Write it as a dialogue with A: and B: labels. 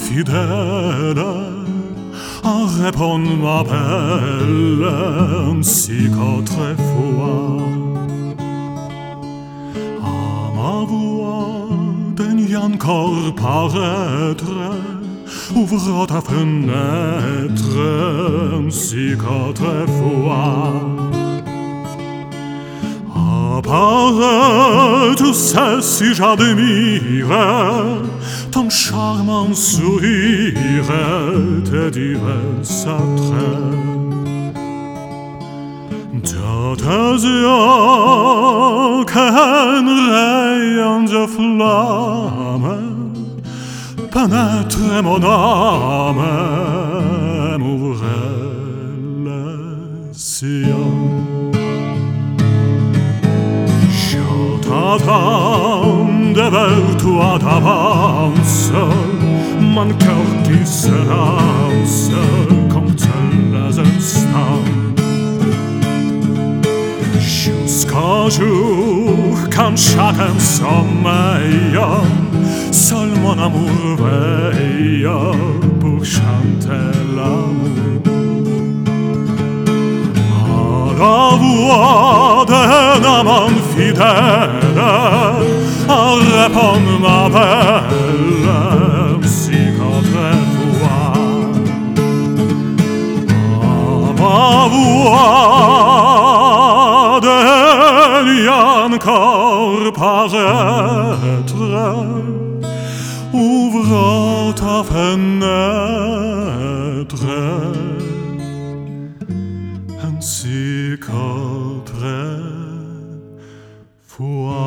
A: fidèle, répond m'appelle ainsi qu'autrefois. À ma voix daigne encore paraître, ouvre ta fenêtre ainsi qu'autrefois. Apparaît, tu sais si j'admire ton charmant sourire, tes divers attraits. De tes yeux qu'un rayon de flamme pénètre mon âme, m'ouvrait les yeux. J'attends devant toi d'avance, mon cœur qui se lance, compte les instants. Jusqu'au jour quand chacun sommeille, seul mon amour veille pour chanter l'amour. À la voix d'un amant fidèle, répond m'appelle ainsi qu'autrefois. À ma voix daigne encore paraître, ouvre ta fenêtre ainsi qu'autrefois.